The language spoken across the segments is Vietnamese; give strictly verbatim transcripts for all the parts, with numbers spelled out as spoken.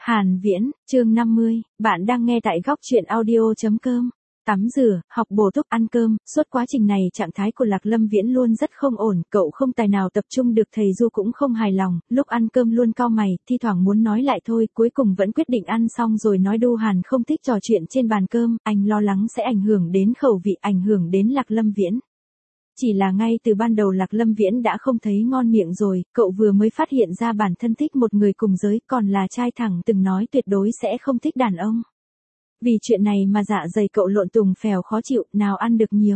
Hàn Viễn, chương năm mươi, bạn đang nghe tại góc truyện audio.com. Tắm rửa, học bổ túc, ăn cơm, suốt quá trình này trạng thái của Lạc Lâm Viễn luôn rất không ổn, cậu không tài nào tập trung được, thầy Du cũng không hài lòng, lúc ăn cơm luôn cau mày, thi thoảng muốn nói lại thôi, cuối cùng vẫn quyết định ăn xong rồi nói. Du Hàn không thích trò chuyện trên bàn cơm, anh lo lắng sẽ ảnh hưởng đến khẩu vị, ảnh hưởng đến Lạc Lâm Viễn. Chỉ là ngay từ ban đầu Lạc Lâm Viễn đã không thấy ngon miệng rồi, cậu vừa mới phát hiện ra bản thân thích một người cùng giới, còn là trai thẳng từng nói tuyệt đối sẽ không thích đàn ông. Vì chuyện này mà dạ dày cậu lộn tùng phèo khó chịu, nào ăn được nhiều.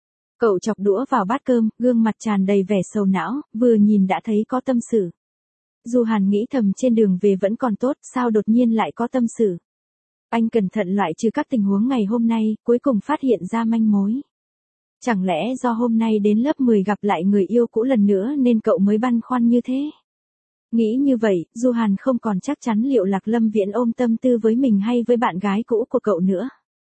Cậu chọc đũa vào bát cơm, gương mặt tràn đầy vẻ sầu não, vừa nhìn đã thấy có tâm sự. Du Hàn nghĩ thầm trên đường về vẫn còn tốt, sao đột nhiên lại có tâm sự. Anh cẩn thận loại trừ các tình huống ngày hôm nay, cuối cùng phát hiện ra manh mối. Chẳng lẽ do hôm nay đến lớp mười gặp lại người yêu cũ lần nữa nên cậu mới băn khoăn như thế? Nghĩ như vậy, Du Hàn không còn chắc chắn liệu Lạc Lâm Viễn ôm tâm tư với mình hay với bạn gái cũ của cậu nữa.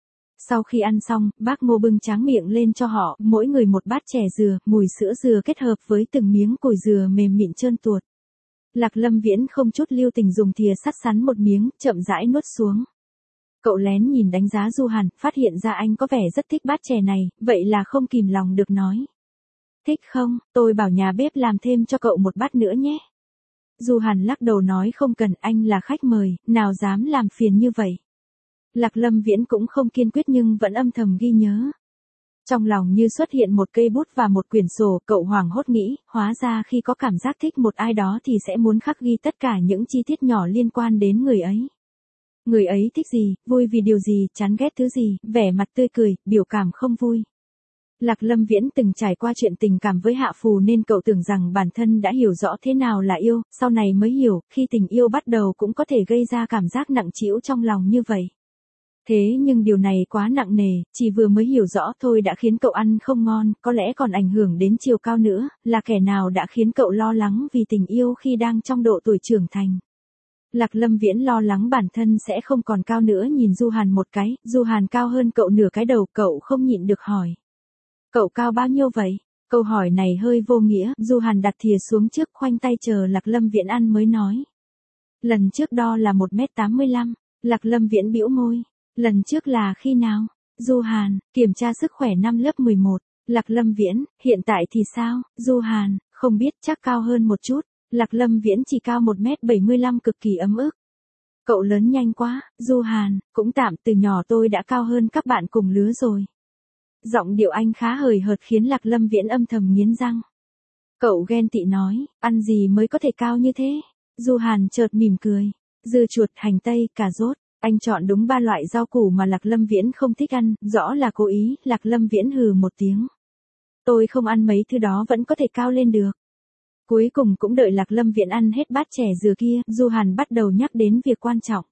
Sau khi ăn xong, bác Ngô bưng tráng miệng lên cho họ, mỗi người một bát chè dừa, mùi sữa dừa kết hợp với từng miếng củi dừa mềm mịn trơn tuột. Lạc Lâm Viễn không chút lưu tình dùng thìa sắt sắn một miếng, chậm rãi nuốt xuống. Cậu lén nhìn đánh giá Du Hàn, phát hiện ra anh có vẻ rất thích bát chè này, vậy là không kìm lòng được nói. Thích không, tôi bảo nhà bếp làm thêm cho cậu một bát nữa nhé. Du Hàn lắc đầu nói không cần, anh là khách mời, nào dám làm phiền như vậy. Lạc Lâm Viễn cũng không kiên quyết nhưng vẫn âm thầm ghi nhớ. Trong lòng như xuất hiện một cây bút và một quyển sổ, cậu hoảng hốt nghĩ, hóa ra khi có cảm giác thích một ai đó thì sẽ muốn khắc ghi tất cả những chi tiết nhỏ liên quan đến người ấy. Người ấy thích gì, vui vì điều gì, chán ghét thứ gì, vẻ mặt tươi cười, biểu cảm không vui. Lạc Lâm Viễn từng trải qua chuyện tình cảm với Hạ Phù nên cậu tưởng rằng bản thân đã hiểu rõ thế nào là yêu, sau này mới hiểu, khi tình yêu bắt đầu cũng có thể gây ra cảm giác nặng trĩu trong lòng như vậy. Thế nhưng điều này quá nặng nề, chỉ vừa mới hiểu rõ thôi đã khiến cậu ăn không ngon, có lẽ còn ảnh hưởng đến chiều cao nữa, là kẻ nào đã khiến cậu lo lắng vì tình yêu khi đang trong độ tuổi trưởng thành. Lạc Lâm Viễn lo lắng bản thân sẽ không còn cao nữa, nhìn Du Hàn một cái, Du Hàn cao hơn cậu nửa cái đầu, cậu không nhịn được hỏi. Cậu cao bao nhiêu vậy? Câu hỏi này hơi vô nghĩa, Du Hàn đặt thìa xuống trước, khoanh tay chờ Lạc Lâm Viễn ăn mới nói. Lần trước đo là một mét tám mươi lăm, Lạc Lâm Viễn bĩu môi. Lần trước là khi nào? Du Hàn, kiểm tra sức khỏe năm lớp mười một. Lạc Lâm Viễn, hiện tại thì sao? Du Hàn, không biết, chắc cao hơn một chút. Lạc Lâm Viễn chỉ cao một mét bảy mươi lăm, cực kỳ ấm ức. Cậu lớn nhanh quá, Du Hàn, cũng tạm, từ nhỏ tôi đã cao hơn các bạn cùng lứa rồi. Giọng điệu anh khá hời hợt khiến Lạc Lâm Viễn âm thầm nghiến răng. Cậu ghen tị nói, ăn gì mới có thể cao như thế? Du Hàn chợt mỉm cười. Dưa chuột, hành tây, cà rốt. Anh chọn đúng ba loại rau củ mà Lạc Lâm Viễn không thích ăn, rõ là cố ý. Lạc Lâm Viễn hừ một tiếng. Tôi không ăn mấy thứ đó vẫn có thể cao lên được. Cuối cùng cũng đợi Lạc Lâm Viễn ăn hết bát chè dừa kia, Du Hàn bắt đầu nhắc đến việc quan trọng.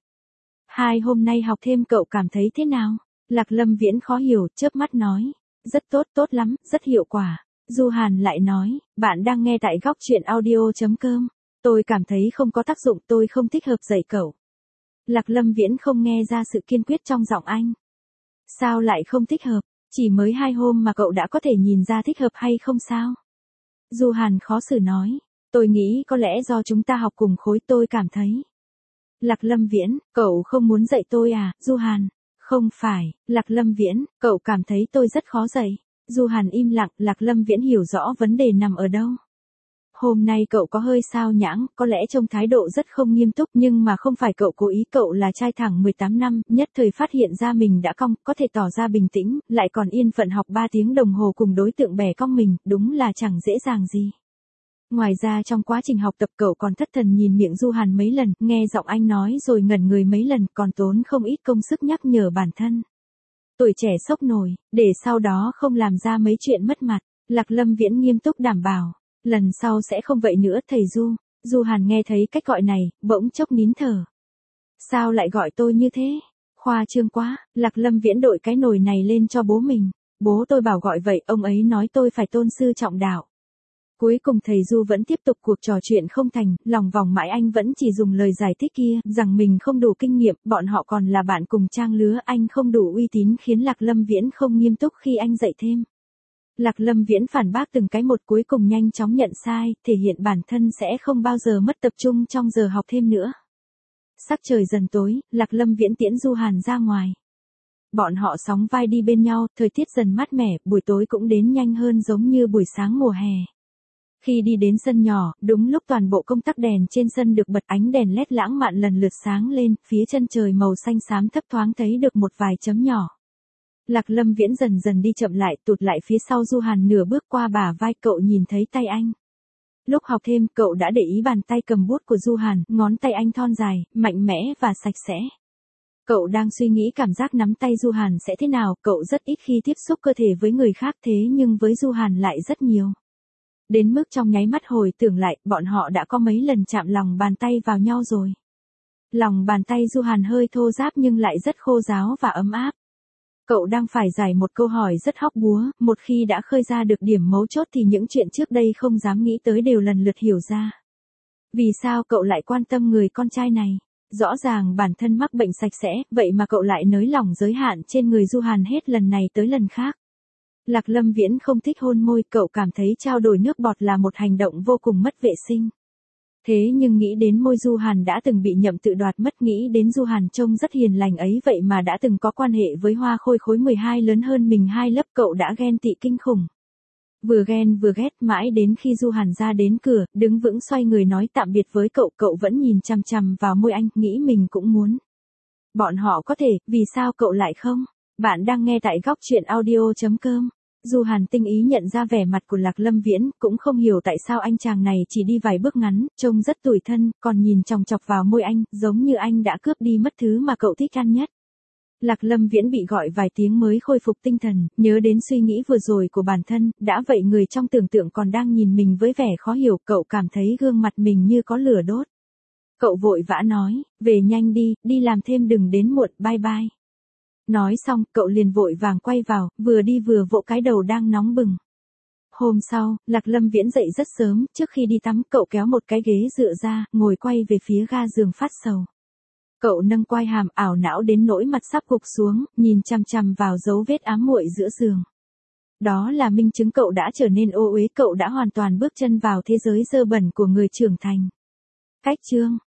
Hai hôm nay học thêm cậu cảm thấy thế nào? Lạc Lâm Viễn khó hiểu, chớp mắt nói. Rất tốt, tốt lắm, rất hiệu quả. Du Hàn lại nói, bạn đang nghe tại góc truyện audio.com. Tôi cảm thấy không có tác dụng, tôi không thích hợp dạy cậu. Lạc Lâm Viễn không nghe ra sự kiên quyết trong giọng anh. Sao lại không thích hợp? Chỉ mới hai hôm mà cậu đã có thể nhìn ra thích hợp hay không sao? Du Hàn khó xử nói. Tôi nghĩ có lẽ do chúng ta học cùng khối, tôi cảm thấy. Lạc Lâm Viễn, cậu không muốn dạy tôi à? Du Hàn. Không phải, Lạc Lâm Viễn, cậu cảm thấy tôi rất khó dạy. Du Hàn im lặng, Lạc Lâm Viễn hiểu rõ vấn đề nằm ở đâu. Hôm nay cậu có hơi sao nhãng, có lẽ trông thái độ rất không nghiêm túc, nhưng mà không phải cậu cố ý, cậu là trai thẳng mười tám năm, nhất thời phát hiện ra mình đã cong, có thể tỏ ra bình tĩnh, lại còn yên phận học ba tiếng đồng hồ cùng đối tượng bè cong mình, đúng là chẳng dễ dàng gì. Ngoài ra trong quá trình học tập cậu còn thất thần nhìn miệng Du Hàn mấy lần, nghe giọng anh nói rồi ngẩn người mấy lần, còn tốn không ít công sức nhắc nhở bản thân. Tuổi trẻ sốc nổi, để sau đó không làm ra mấy chuyện mất mặt. Lạc Lâm Viễn nghiêm túc đảm bảo. Lần sau sẽ không vậy nữa thầy Du. Du Hàn nghe thấy cách gọi này, bỗng chốc nín thở. Sao lại gọi tôi như thế? Khoa trương quá. Lạc Lâm Viễn đội cái nồi này lên cho bố mình. Bố tôi bảo gọi vậy, ông ấy nói tôi phải tôn sư trọng đạo. Cuối cùng thầy Du vẫn tiếp tục cuộc trò chuyện không thành, lòng vòng mãi anh vẫn chỉ dùng lời giải thích kia, rằng mình không đủ kinh nghiệm, bọn họ còn là bạn cùng trang lứa, anh không đủ uy tín, khiến Lạc Lâm Viễn không nghiêm túc khi anh dạy thêm. Lạc Lâm Viễn phản bác từng cái một, cuối cùng nhanh chóng nhận sai, thể hiện bản thân sẽ không bao giờ mất tập trung trong giờ học thêm nữa. sắc trời dần tối, Lạc Lâm Viễn tiễn Du Hàn ra ngoài. Bọn họ sóng vai đi bên nhau, thời tiết dần mát mẻ, buổi tối cũng đến nhanh hơn giống như buổi sáng mùa hè. Khi đi đến sân nhỏ, đúng lúc toàn bộ công tắc đèn trên sân được bật, ánh đèn led lãng mạn lần lượt sáng lên, phía chân trời màu xanh xám thấp thoáng thấy được một vài chấm nhỏ. Lạc Lâm Viễn dần dần đi chậm lại, tụt lại phía sau Du Hàn nửa bước qua bả vai cậu, nhìn thấy tay anh. Lúc học thêm, cậu đã để ý bàn tay cầm bút của Du Hàn, ngón tay anh thon dài, mạnh mẽ và sạch sẽ. Cậu đang suy nghĩ cảm giác nắm tay Du Hàn sẽ thế nào, cậu rất ít khi tiếp xúc cơ thể với người khác thế nhưng với Du Hàn lại rất nhiều. Đến mức trong nháy mắt hồi tưởng lại, bọn họ đã có mấy lần chạm lòng bàn tay vào nhau rồi. Lòng bàn tay Du Hàn hơi thô ráp nhưng lại rất khô ráo và ấm áp. Cậu đang phải giải một câu hỏi rất hóc búa, một khi đã khơi ra được điểm mấu chốt thì những chuyện trước đây không dám nghĩ tới đều lần lượt hiểu ra. Vì sao cậu lại quan tâm người con trai này? Rõ ràng bản thân mắc bệnh sạch sẽ, vậy mà cậu lại nới lỏng giới hạn trên người Du Hàn hết lần này tới lần khác. Lạc Lâm Viễn không thích hôn môi, cậu cảm thấy trao đổi nước bọt là một hành động vô cùng mất vệ sinh. Thế nhưng nghĩ đến môi Du Hàn đã từng bị Nhậm Tự đoạt mất, nghĩ đến Du Hàn trông rất hiền lành ấy vậy mà đã từng có quan hệ với Hoa Khôi khối mười hai lớn hơn mình hai lớp, cậu đã ghen tị kinh khủng. Vừa ghen vừa ghét mãi đến khi Du Hàn ra đến cửa, đứng vững xoay người nói tạm biệt với cậu, cậu vẫn nhìn chằm chằm vào môi anh, nghĩ mình cũng muốn. Bọn họ có thể, vì sao cậu lại không? Bạn đang nghe tại góc truyện audio chấm com. Du Hàn tinh ý nhận ra vẻ mặt của Lạc Lâm Viễn, cũng không hiểu tại sao anh chàng này chỉ đi vài bước ngắn, trông rất tủi thân, còn nhìn chòng chọc vào môi anh, giống như anh đã cướp đi mất thứ mà cậu thích ăn nhất. Lạc Lâm Viễn bị gọi vài tiếng mới khôi phục tinh thần, nhớ đến suy nghĩ vừa rồi của bản thân, đã vậy người trong tưởng tượng còn đang nhìn mình với vẻ khó hiểu, cậu cảm thấy gương mặt mình như có lửa đốt. Cậu vội vã nói, về nhanh đi, đi làm thêm đừng đến muộn, bye bye. Nói xong, cậu liền vội vàng quay vào, vừa đi vừa vỗ cái đầu đang nóng bừng. Hôm sau, Lạc Lâm Viễn dậy rất sớm, trước khi đi tắm, cậu kéo một cái ghế dựa ra, ngồi quay về phía ga giường phát sầu. Cậu nâng quai hàm, ảo não đến nỗi mặt sắp gục xuống, nhìn chằm chằm vào dấu vết ám muội giữa giường. Đó là minh chứng cậu đã trở nên ô uế, cậu đã hoàn toàn bước chân vào thế giới dơ bẩn của người trưởng thành. Cách chương